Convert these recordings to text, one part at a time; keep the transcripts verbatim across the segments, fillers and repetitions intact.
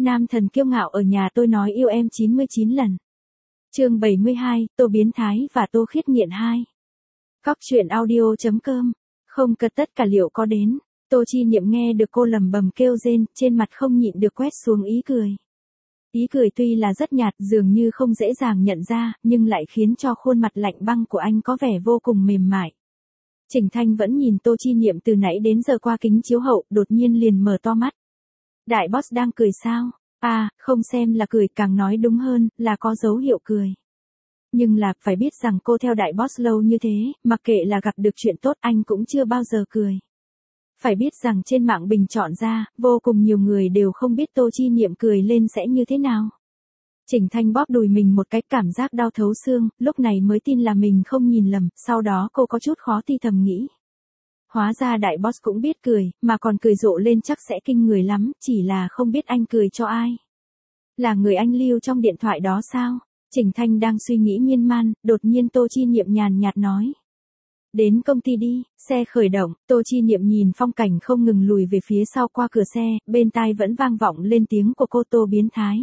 Nam thần kiêu ngạo ở nhà tôi nói yêu em chín mươi chín lần. Chương bảy mươi hai, Tô Biến Thái và Tô Khiết Nghiện hai. Cóc truyện audio chấm com. Không cật tất cả liệu có đến. Tô Chi Niệm nghe được cô lầm bầm kêu rên, trên mặt không nhịn được quét xuống ý cười. Ý cười tuy là rất nhạt, dường như không dễ dàng nhận ra, nhưng lại khiến cho khuôn mặt lạnh băng của anh có vẻ vô cùng mềm mại. Trình Thanh vẫn nhìn Tô Chi Niệm từ nãy đến giờ qua kính chiếu hậu, đột nhiên liền mở to mắt. Đại boss đang cười sao? À, không xem là cười, càng nói đúng hơn, là có dấu hiệu cười. Nhưng là, phải biết rằng cô theo đại boss lâu như thế, mặc kệ là gặp được chuyện tốt anh cũng chưa bao giờ cười. Phải biết rằng trên mạng bình chọn ra, vô cùng nhiều người đều không biết Tô Chi Niệm cười lên sẽ như thế nào. Trình Thanh bóp đùi mình một cái, cảm giác đau thấu xương, lúc này mới tin là mình không nhìn lầm, sau đó cô có chút khó ti thầm nghĩ. Hóa ra đại boss cũng biết cười, mà còn cười rộ lên chắc sẽ kinh người lắm, chỉ là không biết anh cười cho ai. Là người anh lưu trong điện thoại đó sao? Trình Thanh đang suy nghĩ miên man, đột nhiên Tô Chi Niệm nhàn nhạt nói. Đến công ty đi, xe khởi động, Tô Chi Niệm nhìn phong cảnh không ngừng lùi về phía sau qua cửa xe, bên tai vẫn vang vọng lên tiếng của cô Tô Biến Thái.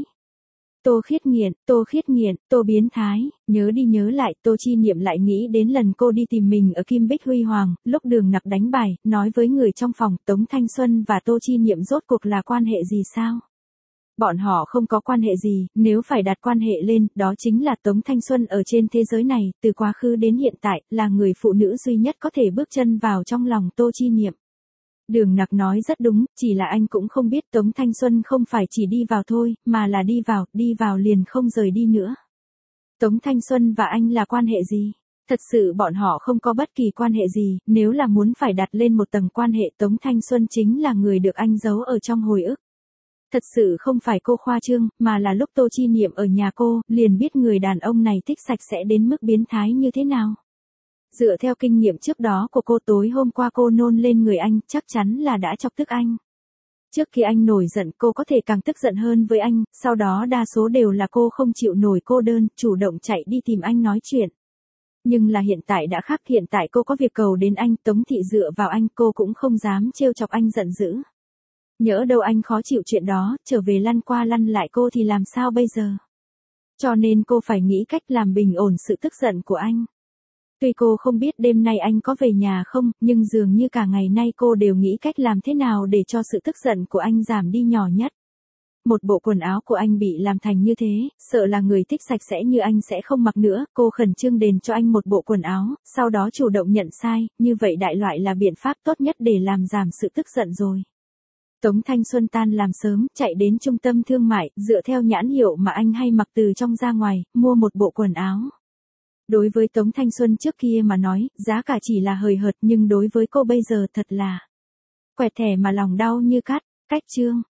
Tô Khiết Nghiện, Tô Khiết Nghiện, Tô Biến Thái, nhớ đi nhớ lại, Tô Chi Niệm lại nghĩ đến lần cô đi tìm mình ở Kim Bích Huy Hoàng, lúc Đường Nặc đánh bài, nói với người trong phòng, Tống Thanh Xuân và Tô Chi Niệm rốt cuộc là quan hệ gì sao? Bọn họ không có quan hệ gì, nếu phải đặt quan hệ lên, đó chính là Tống Thanh Xuân ở trên thế giới này, từ quá khứ đến hiện tại, là người phụ nữ duy nhất có thể bước chân vào trong lòng Tô Chi Niệm. Đường Nặc nói rất đúng, chỉ là anh cũng không biết Tống Thanh Xuân không phải chỉ đi vào thôi, mà là đi vào, đi vào liền không rời đi nữa. Tống Thanh Xuân và anh là quan hệ gì? Thật sự bọn họ không có bất kỳ quan hệ gì, nếu là muốn phải đặt lên một tầng quan hệ Tống Thanh Xuân chính là người được anh giấu ở trong hồi ức. Thật sự không phải cô khoa trương, mà là lúc Tô Chi Niệm ở nhà cô, liền biết người đàn ông này thích sạch sẽ đến mức biến thái như thế nào. Dựa theo kinh nghiệm trước đó của cô, tối hôm qua cô nôn lên người anh, chắc chắn là đã chọc tức anh. Trước khi anh nổi giận cô có thể càng tức giận hơn với anh, sau đó đa số đều là cô không chịu nổi cô đơn, chủ động chạy đi tìm anh nói chuyện. Nhưng là hiện tại đã khác, hiện tại cô có việc cầu đến anh, Tống Thị dựa vào anh, cô cũng không dám trêu chọc anh giận dữ. Nhỡ đâu anh khó chịu chuyện đó, trở về lăn qua lăn lại cô thì làm sao bây giờ? Cho nên cô phải nghĩ cách làm bình ổn sự tức giận của anh. Tuy cô không biết đêm nay anh có về nhà không, nhưng dường như cả ngày nay cô đều nghĩ cách làm thế nào để cho sự tức giận của anh giảm đi nhỏ nhất. Một bộ quần áo của anh bị làm thành như thế, sợ là người thích sạch sẽ như anh sẽ không mặc nữa, cô khẩn trương đền cho anh một bộ quần áo, sau đó chủ động nhận sai, như vậy đại loại là biện pháp tốt nhất để làm giảm sự tức giận rồi. Tống Thanh Xuân tan làm sớm, chạy đến trung tâm thương mại, dựa theo nhãn hiệu mà anh hay mặc từ trong ra ngoài, mua một bộ quần áo. Đối với Tống Thanh Xuân trước kia mà nói, giá cả chỉ là hời hợt, nhưng đối với cô bây giờ thật là quẹt thẻ mà lòng đau như cắt. Cách chương